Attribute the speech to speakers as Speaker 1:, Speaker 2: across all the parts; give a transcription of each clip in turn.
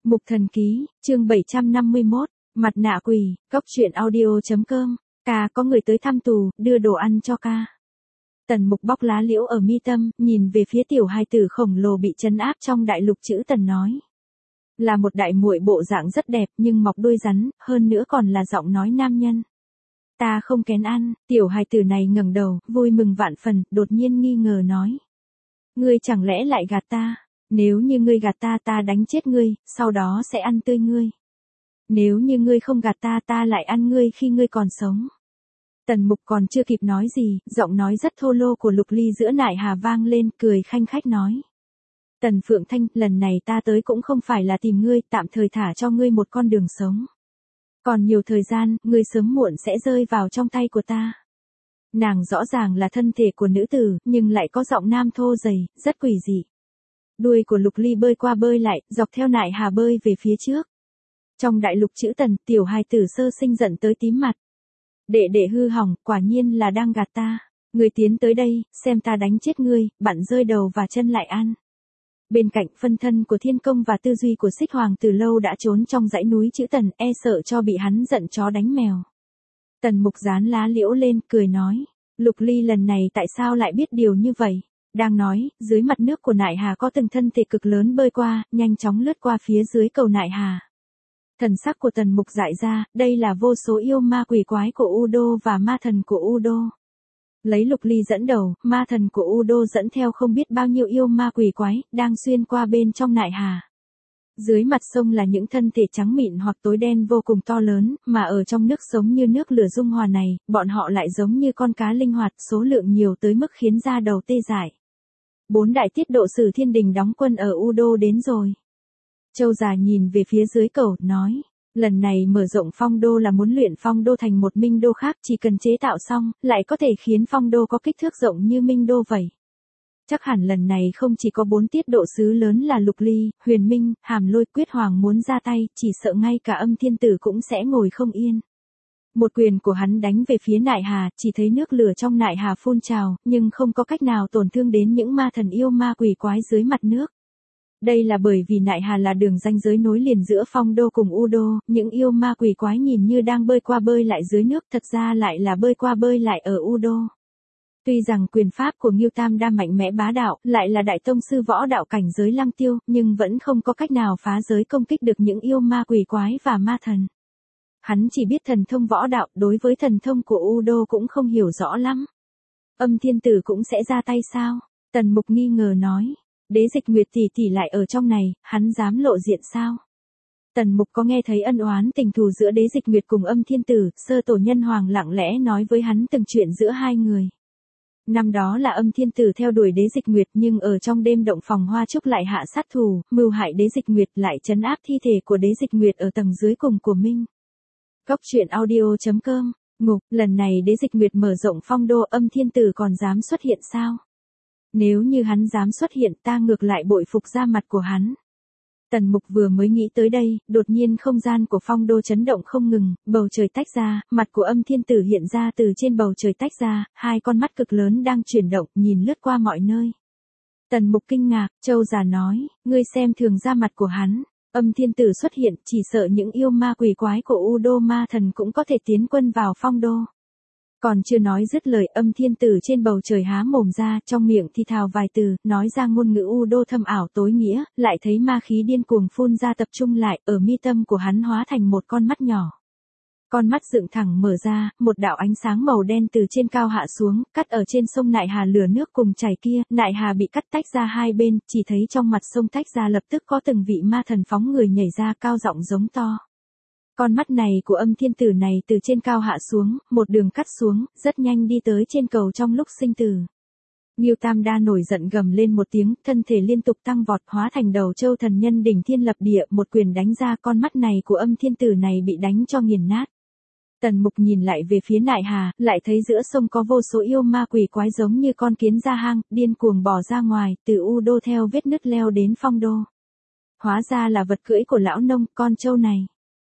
Speaker 1: Mục Thần Ký, chương 751, Mặt nạ quỷ, Cóc truyện audio.com, ca có người tới thăm tù, đưa đồ ăn cho ca. Tần Mục bóc lá liễu ở mi tâm, nhìn về phía tiểu hài tử khổng lồ bị trấn áp trong đại lục chữ Tần nói. Là một đại muội bộ dạng rất đẹp nhưng mọc đuôi rắn, hơn nữa còn là giọng nói nam nhân. Ta không kén ăn, tiểu hài tử này ngẩng đầu, vui mừng vạn phần, đột nhiên nghi ngờ nói. Ngươi chẳng lẽ lại gạt ta? Nếu như ngươi gạt ta ta đánh chết ngươi, sau đó sẽ ăn tươi ngươi. Nếu như ngươi không gạt ta ta lại ăn ngươi khi ngươi còn sống. Tần Mục còn chưa kịp nói gì, giọng nói rất thô lô của Lục Ly giữa nại hà vang lên, cười khanh khách nói. Tần Phượng Thanh, lần này ta tới cũng không phải là tìm ngươi, tạm thời thả cho ngươi một con đường sống. Còn nhiều thời gian, ngươi sớm muộn sẽ rơi vào trong tay của ta. Nàng rõ ràng là thân thể của nữ tử, nhưng lại có giọng nam thô dày, rất quỷ dị. Đuôi của Lục Ly bơi qua bơi lại, dọc theo nại hà bơi về phía trước. Trong đại lục chữ Tần, tiểu hài tử sơ sinh giận tới tím mặt. Đệ hư hỏng, quả nhiên là đang gạt ta. Ngươi tiến tới đây, xem ta đánh chết ngươi, bạn rơi đầu và chân lại ăn. Bên cạnh phân thân của Thiên Công và tư duy của Xích Hoàng từ lâu đã trốn trong dãy núi chữ Tần, e sợ cho bị hắn giận chó đánh mèo. Tần Mục dán lá liễu lên, cười nói. Lục Ly lần này tại sao lại biết điều như vậy? Đang nói, dưới mặt nước của nại hà có từng thân thể cực lớn bơi qua, nhanh chóng lướt qua phía dưới cầu nại hà. Thần sắc của Tần Mục dại ra, đây là vô số yêu ma quỷ quái của Udo và ma thần của Udo. Lấy Lục Ly dẫn đầu, ma thần của Udo dẫn theo không biết bao nhiêu yêu ma quỷ quái, đang xuyên qua bên trong nại hà. Dưới mặt sông là những thân thể trắng mịn hoặc tối đen vô cùng to lớn, mà ở trong nước sống như nước lửa dung hòa này, bọn họ lại giống như con cá linh hoạt, số lượng nhiều tới mức khiến da đầu tê dại. 4 đại tiết độ sử thiên đình đóng quân ở Udo đến rồi. Châu già nhìn về phía dưới cầu, nói. Lần này mở rộng phong đô là muốn luyện phong đô thành một minh đô khác, chỉ cần chế tạo xong, lại có thể khiến phong đô có kích thước rộng như minh đô vậy. Chắc hẳn lần này không chỉ có 4 tiết độ sứ lớn là Lục Ly, Huyền Minh, Hàm Lôi, Quyết Hoàng muốn ra tay, chỉ sợ ngay cả Âm Thiên Tử cũng sẽ ngồi không yên. Một quyền của hắn đánh về phía nại hà, chỉ thấy nước lửa trong nại hà phun trào, nhưng không có cách nào tổn thương đến những ma thần yêu ma quỷ quái dưới mặt nước. Đây là bởi vì nại hà là đường ranh giới nối liền giữa phong đô cùng Udo, những yêu ma quỷ quái nhìn như đang bơi qua bơi lại dưới nước, thật ra lại là bơi qua bơi lại ở Udo. Tuy rằng quyền pháp của Ngưu Tam Đa mạnh mẽ bá đạo, lại là đại tông sư võ đạo cảnh giới Lăng Tiêu, nhưng vẫn không có cách nào phá giới công kích được những yêu ma quỷ quái và ma thần. Hắn chỉ biết thần thông võ đạo, đối với thần thông của Udo cũng không hiểu rõ lắm. Âm Thiên Tử cũng sẽ ra tay sao? Tần Mục nghi ngờ nói. Đế Dịch Nguyệt tỷ tỷ lại ở trong này, hắn dám lộ diện sao? Tần Mục có nghe thấy ân oán tình thù giữa Đế Dịch Nguyệt cùng Âm Thiên Tử, Sơ Tổ Nhân Hoàng lặng lẽ nói với hắn từng chuyện giữa hai người. Năm đó là Âm Thiên Tử theo đuổi Đế Dịch Nguyệt nhưng ở trong đêm động phòng hoa trúc lại hạ sát thủ, mưu hại Đế Dịch Nguyệt lại trấn áp thi thể của Đế Dịch Nguyệt ở tầng dưới cùng của Minh. Cóc truyện audio.com, ngục, lần này Đế Dịch Nguyệt mở rộng phong đô, Âm Thiên Tử còn dám xuất hiện sao? Nếu như hắn dám xuất hiện ta ngược lại bội phục ra mặt của hắn. Tần Mục vừa mới nghĩ tới đây, đột nhiên không gian của phong đô chấn động không ngừng, bầu trời tách ra, mặt của Âm Thiên Tử hiện ra từ trên bầu trời tách ra, hai con mắt cực lớn đang chuyển động, nhìn lướt qua mọi nơi. Tần Mục kinh ngạc, Châu già nói, ngươi xem thường ra mặt của hắn. Âm Thiên Tử xuất hiện, chỉ sợ những yêu ma quỷ quái của Udo ma thần cũng có thể tiến quân vào phong đô. Còn chưa nói dứt lời, Âm Thiên Tử trên bầu trời há mồm ra, trong miệng thì thào vài từ, nói ra ngôn ngữ Udo thâm ảo tối nghĩa, lại thấy ma khí điên cuồng phun ra tập trung lại, ở mi tâm của hắn hóa thành một con mắt nhỏ. Con mắt dựng thẳng mở ra, một đạo ánh sáng màu đen từ trên cao hạ xuống, cắt ở trên sông nại hà lửa nước cùng chảy kia, nại hà bị cắt tách ra hai bên, chỉ thấy trong mặt sông tách ra lập tức có từng vị ma thần phóng người nhảy ra cao giọng giống to. Con mắt này của Âm Thiên Tử này từ trên cao hạ xuống, một đường cắt xuống, rất nhanh đi tới trên cầu trong lúc sinh tử. Ngưu Tam Đa nổi giận gầm lên một tiếng, thân thể liên tục tăng vọt hóa thành đầu châu thần nhân đỉnh thiên lập địa, một quyền đánh ra, con mắt này của Âm Thiên Tử này bị đánh cho nghiền nát. Tần Mục nhìn lại về phía nại hà, lại thấy giữa sông có vô số yêu ma quỷ quái giống như con kiến ra hang, điên cuồng bò ra ngoài, từ Udo theo vết nứt leo đến phong đô. Hóa ra là vật cưỡi của lão nông, con trâu này.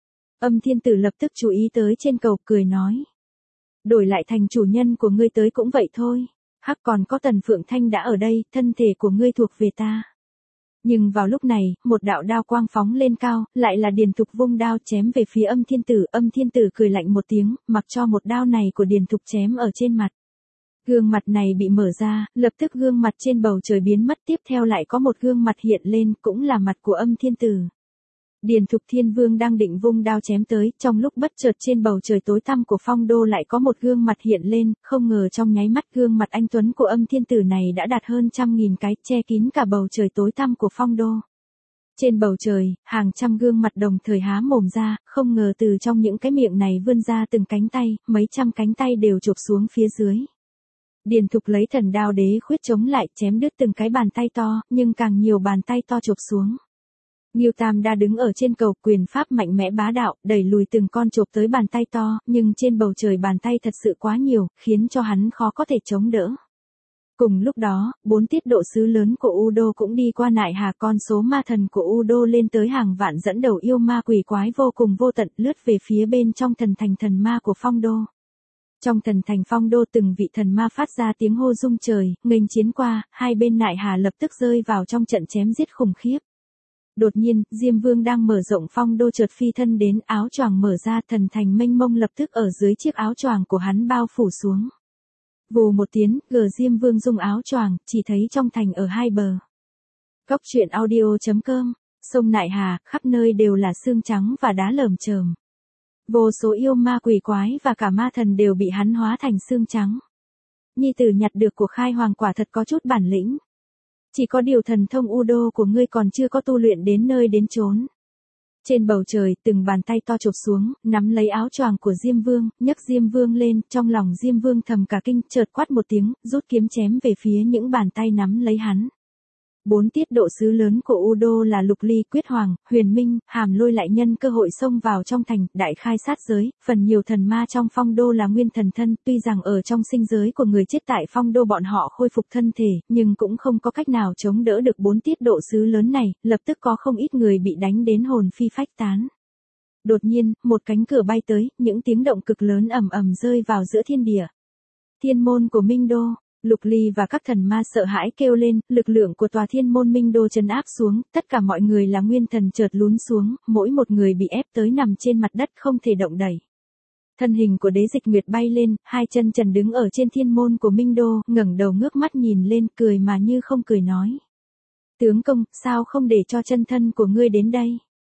Speaker 1: Âm Thiên Tử lập tức chú ý tới trên cầu, cười nói. Đổi lại thành chủ nhân của ngươi tới cũng vậy thôi. Hắc, còn có Tần Phượng Thanh đã ở đây, thân thể của ngươi thuộc về ta. Nhưng vào lúc này, một đạo đao quang phóng lên cao, lại là Điền Thục vung đao chém về phía Âm Thiên Tử cười lạnh một tiếng, mặc cho một đao này của Điền Thục chém ở trên mặt. Gương mặt này bị mở ra, lập tức gương mặt trên bầu trời biến mất, tiếp theo lại có một gương mặt hiện lên, cũng là mặt của Âm Thiên Tử. Điền Thục Thiên Vương đang định vung đao chém tới, trong lúc bất chợt trên bầu trời tối tăm của phong đô lại có một gương mặt hiện lên, không ngờ trong nháy mắt gương mặt anh tuấn của Âm Thiên Tử này đã đạt hơn 100.000 cái, che kín cả bầu trời tối tăm của phong đô. Trên bầu trời, hàng trăm gương mặt đồng thời há mồm ra, không ngờ từ trong những cái miệng này vươn ra từng cánh tay, mấy trăm cánh tay đều chụp xuống phía dưới. Điền Thục lấy thần đao đế khuyết chống lại, chém đứt từng cái bàn tay to, nhưng càng nhiều bàn tay to chụp xuống. Ngưu Tam Đa đứng ở trên cầu, quyền pháp mạnh mẽ bá đạo, đẩy lùi từng con chộp tới bàn tay to, nhưng trên bầu trời bàn tay thật sự quá nhiều, khiến cho hắn khó có thể chống đỡ. Cùng lúc đó, 4 tiết độ sứ lớn của U Đô cũng đi qua Nại Hà, con số ma thần của U Đô lên tới hàng vạn, dẫn đầu yêu ma quỷ quái vô cùng vô tận, lướt về phía bên trong thần thành thần ma của phong đô. Trong thần thành phong đô từng vị thần ma phát ra tiếng hô rung trời, nghênh chiến qua, hai bên Nại Hà lập tức rơi vào trong trận chém giết khủng khiếp. Đột nhiên, Diêm Vương đang mở rộng phong đô chợt phi thân đến, áo choàng mở ra, thần thành mênh mông lập tức ở dưới chiếc áo choàng của hắn bao phủ xuống. Vù một tiếng, Diêm Vương dùng áo choàng, chỉ thấy trong thành ở hai bờ. Góc truyện audio.com, sông Nại Hà, khắp nơi đều là xương trắng và đá lởm chởm. Vô số yêu ma quỷ quái và cả ma thần đều bị hắn hóa thành xương trắng. Nhi tử nhặt được của Khai Hoàng quả thật có chút bản lĩnh. Chỉ có điều thần thông U Đô của ngươi còn chưa có tu luyện đến nơi đến chốn. Trên bầu trời, từng bàn tay to chụp xuống, nắm lấy áo choàng của Diêm Vương, nhấc Diêm Vương lên, trong lòng Diêm Vương thầm cả kinh, chợt quát một tiếng, rút kiếm chém về phía những bàn tay nắm lấy hắn. 4 tiết độ sứ lớn của U Đô là Lục Ly, Quyết Hoàng, Huyền Minh, Hàm Lôi lại nhân cơ hội xông vào trong thành, đại khai sát giới, phần nhiều thần ma trong phong đô là nguyên thần thân, tuy rằng ở trong sinh giới của người chết tại phong đô bọn họ khôi phục thân thể, nhưng cũng không có cách nào chống đỡ được 4 tiết độ sứ lớn này, lập tức có không ít người bị đánh đến hồn phi phách tán. Đột nhiên, một cánh cửa bay tới, những tiếng động cực lớn ầm ầm rơi vào giữa thiên địa. Thiên môn của Minh Đô. Lục Ly và các thần ma sợ hãi kêu lên, lực lượng của tòa thiên môn Minh Đô trấn áp xuống, tất cả mọi người là nguyên thần chợt lún xuống, mỗi một người bị ép tới nằm trên mặt đất không thể động đậy. Thân hình của Đế Dịch Nguyệt bay lên, hai chân trần đứng ở trên thiên môn của Minh Đô, ngẩng đầu ngước mắt nhìn lên, cười mà như không cười nói. Tướng công, sao không để cho chân thân của ngươi đến đây?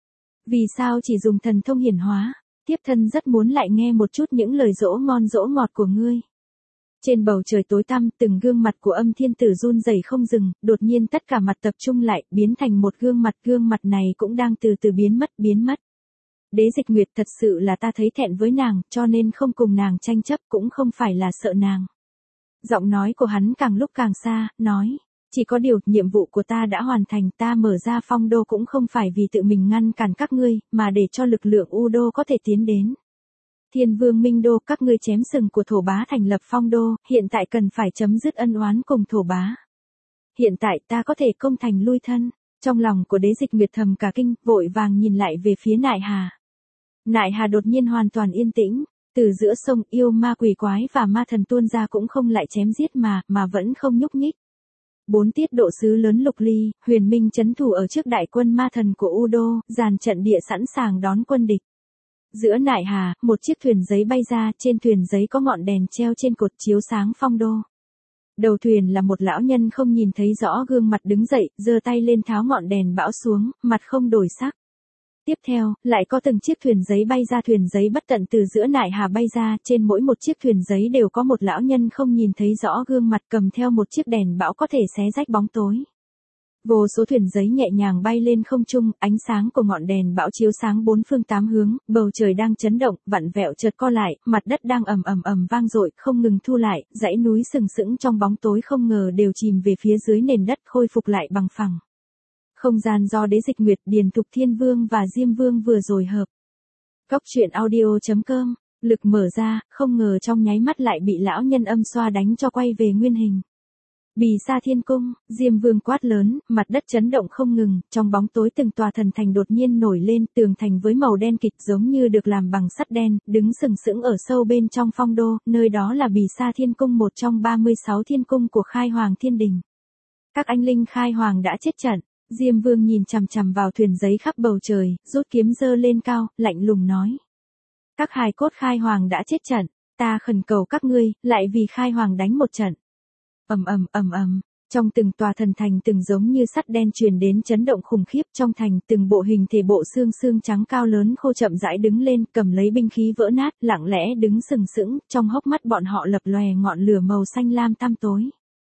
Speaker 1: Vì sao chỉ dùng thần thông hiển hóa? Tiếp thân rất muốn lại nghe một chút những lời dỗ ngon dỗ ngọt của ngươi. Trên bầu trời tối tăm, từng gương mặt của Âm Thiên Tử run rẩy không dừng, đột nhiên tất cả mặt tập trung lại, biến thành một gương mặt này cũng đang từ từ biến mất. Đế Dịch Nguyệt, thật sự là ta thấy thẹn với nàng, cho nên không cùng nàng tranh chấp, cũng không phải là sợ nàng. Giọng nói của hắn càng lúc càng xa, nói, chỉ có điều, nhiệm vụ của ta đã hoàn thành, ta mở ra phong đô cũng không phải vì tự mình ngăn cản các ngươi, mà để cho lực lượng U Đô có thể tiến đến. Thiên Vương Minh Đô, các ngươi chém sừng của thổ bá thành lập phong đô, hiện tại cần phải chấm dứt ân oán cùng thổ bá. Hiện tại ta có thể công thành lui thân. Trong lòng của Đế Dịch Nguyệt thầm cả kinh, vội vàng nhìn lại về phía Nại Hà. Nại Hà đột nhiên hoàn toàn yên tĩnh, từ giữa sông yêu ma quỷ quái và ma thần tuôn ra cũng không lại chém giết mà vẫn không nhúc nhích. 4 tiết độ sứ lớn Lục Ly, Huyền Minh trấn thủ ở trước đại quân ma thần của U Đô, dàn trận địa sẵn sàng đón quân địch. Giữa Nại Hà, một chiếc thuyền giấy bay ra, trên thuyền giấy có ngọn đèn treo trên cột chiếu sáng phong đô. Đầu thuyền là một lão nhân không nhìn thấy rõ gương mặt đứng dậy, giơ tay lên tháo ngọn đèn bão xuống, mặt không đổi sắc. Tiếp theo, lại có từng chiếc thuyền giấy bay ra, thuyền giấy bất tận từ giữa Nại Hà bay ra, trên mỗi một chiếc thuyền giấy đều có một lão nhân không nhìn thấy rõ gương mặt cầm theo một chiếc đèn bão có thể xé rách bóng tối. Vô số thuyền giấy nhẹ nhàng bay lên không trung, ánh sáng của ngọn đèn bão chiếu sáng bốn phương tám hướng, bầu trời đang chấn động, vặn vẹo chợt co lại, mặt đất đang ầm ầm vang dội, không ngừng thu lại, dãy núi sừng sững trong bóng tối không ngờ đều chìm về phía dưới nền đất, khôi phục lại bằng phẳng. Không gian do Đế Dịch Nguyệt, Điền Thục Thiên Vương và Diêm Vương vừa rồi hợp. Góc truyện audio.com, lực mở ra, không ngờ trong nháy mắt lại bị lão nhân âm xoa đánh cho quay về nguyên hình. Bì Sa Thiên Cung, Diêm Vương quát lớn, mặt đất chấn động không ngừng, trong bóng tối từng tòa thần thành đột nhiên nổi lên, tường thành với màu đen kịt giống như được làm bằng sắt đen, đứng sừng sững ở sâu bên trong phong đô, nơi đó là Bì Sa Thiên Cung, một trong 36 thiên cung của Khai Hoàng Thiên Đình. Các anh linh Khai Hoàng đã chết trận. Diêm Vương nhìn chằm chằm vào thuyền giấy khắp bầu trời, rút kiếm giơ lên cao, lạnh lùng nói. Các hài cốt khai hoàng đã chết trận, ta khẩn cầu các ngươi, lại vì khai hoàng đánh một trận. Ầm ầm ầm ầm, trong từng tòa thần thành từng giống như sắt đen truyền đến chấn động khủng khiếp, trong thành từng bộ hình thể bộ xương xương trắng cao lớn khô chậm rãi đứng lên, cầm lấy binh khí vỡ nát, lặng lẽ đứng sừng sững, trong hốc mắt bọn họ lập lòe ngọn lửa màu xanh lam tăm tối.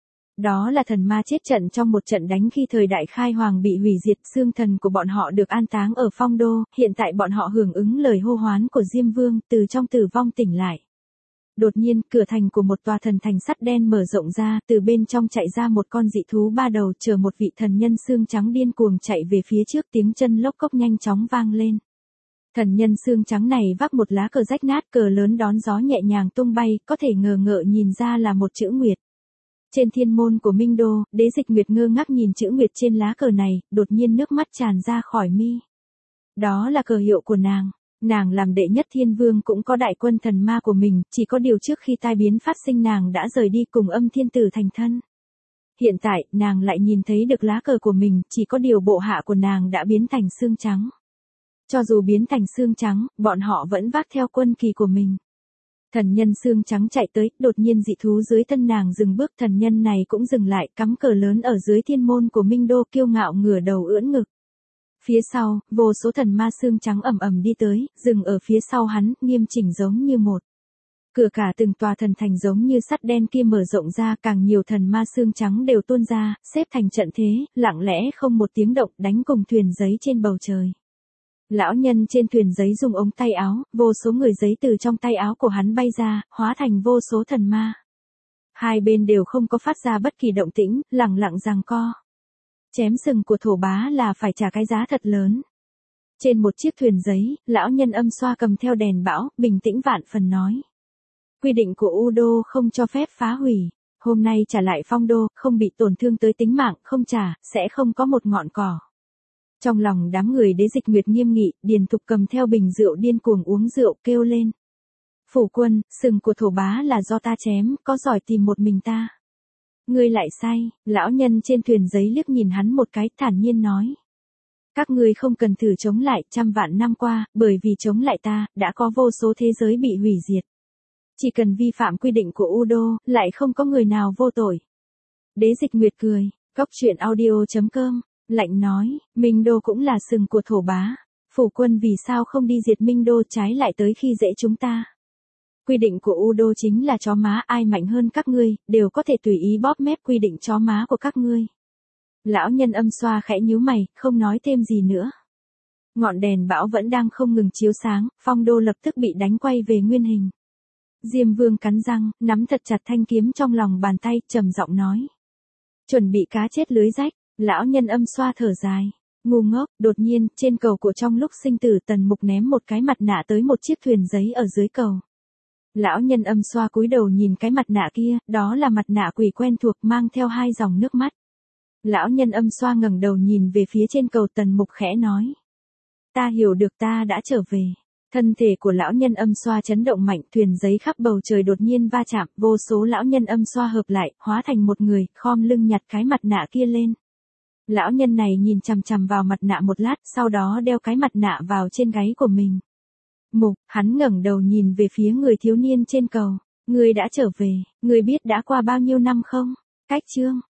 Speaker 1: Đó là thần ma chết trận trong một trận đánh khi thời đại khai hoàng bị hủy diệt, xương thần của bọn họ được an táng ở Phong Đô, hiện tại bọn họ hưởng ứng lời hô hoán của Diêm Vương, từ trong tử vong tỉnh lại. Đột nhiên, cửa thành của một tòa thần thành sắt đen mở rộng ra, từ bên trong chạy ra một con dị thú ba đầu, chờ một vị thần nhân xương trắng điên cuồng chạy về phía trước, tiếng chân lốc cốc nhanh chóng vang lên. Thần nhân xương trắng này vác một lá cờ rách nát, cờ lớn đón gió nhẹ nhàng tung bay, có thể ngờ ngợ nhìn ra là một chữ Nguyệt. Trên thiên môn của Minh Đô, Đế Dịch Nguyệt ngơ ngác nhìn chữ Nguyệt trên lá cờ này, đột nhiên nước mắt tràn ra khỏi mi. Đó là cờ hiệu của nàng. Nàng làm đệ nhất thiên vương cũng có đại quân thần ma của mình, chỉ có điều trước khi tai biến phát sinh nàng đã rời đi cùng Âm Thiên Tử thành thân. Hiện tại, nàng lại nhìn thấy được lá cờ của mình, chỉ có điều bộ hạ của nàng đã biến thành xương trắng. Cho dù biến thành xương trắng, bọn họ vẫn vác theo quân kỳ của mình. Thần nhân xương trắng chạy tới, đột nhiên dị thú dưới thân nàng dừng bước, thần nhân này cũng dừng lại, cắm cờ lớn ở dưới thiên môn của Minh Đô, kiêu ngạo ngửa đầu ưỡn ngực. Phía sau, vô số thần ma xương trắng ầm ầm đi tới, dừng ở phía sau hắn, nghiêm chỉnh giống như một. Cửa cả từng tòa thần thành giống như sắt đen kia mở rộng ra, càng nhiều thần ma xương trắng đều tuôn ra, xếp thành trận thế, lặng lẽ không một tiếng động, đánh cùng thuyền giấy trên bầu trời. Lão nhân trên thuyền giấy dùng ống tay áo, vô số người giấy từ trong tay áo của hắn bay ra, hóa thành vô số thần ma. Hai bên đều không có phát ra bất kỳ động tĩnh, lặng lặng giằng co. Chém sừng của thổ bá là phải trả cái giá thật lớn. Trên một chiếc thuyền giấy, lão nhân Âm Xoa cầm theo đèn bão, bình tĩnh vạn phần nói. Quy định của Udo không cho phép phá hủy. Hôm nay trả lại Phong Đô, không bị tổn thương tới tính mạng, không trả, sẽ không có một ngọn cỏ. Trong lòng đám người Đế Dịch Nguyệt nghiêm nghị, Điền Thục cầm theo bình rượu điên cuồng uống rượu, kêu lên. Phủ quân, sừng của thổ bá là do ta chém, có giỏi tìm một mình ta. Ngươi lại say, lão nhân trên thuyền giấy liếc nhìn hắn một cái, thản nhiên nói. Các ngươi không cần thử chống lại, 100 vạn năm qua, bởi vì chống lại ta, đã có vô số thế giới bị hủy diệt. Chỉ cần vi phạm quy định của Udo, lại không có người nào vô tội. Đế Dịch Nguyệt cười, Cóc Truyện Audio.com, lạnh nói, Minh Đô cũng là sừng của thổ bá. Phủ quân vì sao không đi diệt Minh Đô, trái lại tới khi dễ chúng ta. Quy định của Udo chính là chó má, ai mạnh hơn các ngươi, đều có thể tùy ý bóp mép quy định chó má của các ngươi. Lão nhân Âm Xoa khẽ nhíu mày, không nói thêm gì nữa. Ngọn đèn bão vẫn đang không ngừng chiếu sáng, Phong Đô lập tức bị đánh quay về nguyên hình. Diêm Vương cắn răng, nắm thật chặt thanh kiếm trong lòng bàn tay, trầm giọng nói. Chuẩn bị cá chết lưới rách, lão nhân Âm Xoa thở dài. Ngu ngốc, đột nhiên, trên cầu của trong lúc sinh tử Tần Mục ném một cái mặt nạ tới một chiếc thuyền giấy ở dưới cầu. Lão nhân Âm Xoa cúi đầu nhìn cái mặt nạ kia, đó là mặt nạ quỷ quen thuộc mang theo 2 dòng nước mắt. Lão nhân Âm Xoa ngẩng đầu nhìn về phía trên cầu, Tần Mục khẽ nói. Ta hiểu được, ta đã trở về. Thân thể của lão nhân Âm Xoa chấn động mạnh, thuyền giấy khắp bầu trời đột nhiên va chạm, vô số lão nhân Âm Xoa hợp lại, hóa thành một người, khom lưng nhặt cái mặt nạ kia lên. Lão nhân này nhìn chằm chằm vào mặt nạ một lát, sau đó đeo cái mặt nạ vào trên gáy của mình. Mục, hắn ngẩng đầu nhìn về phía người thiếu niên trên cầu. Ngươi đã trở về, ngươi biết đã qua bao nhiêu năm không? Cách chương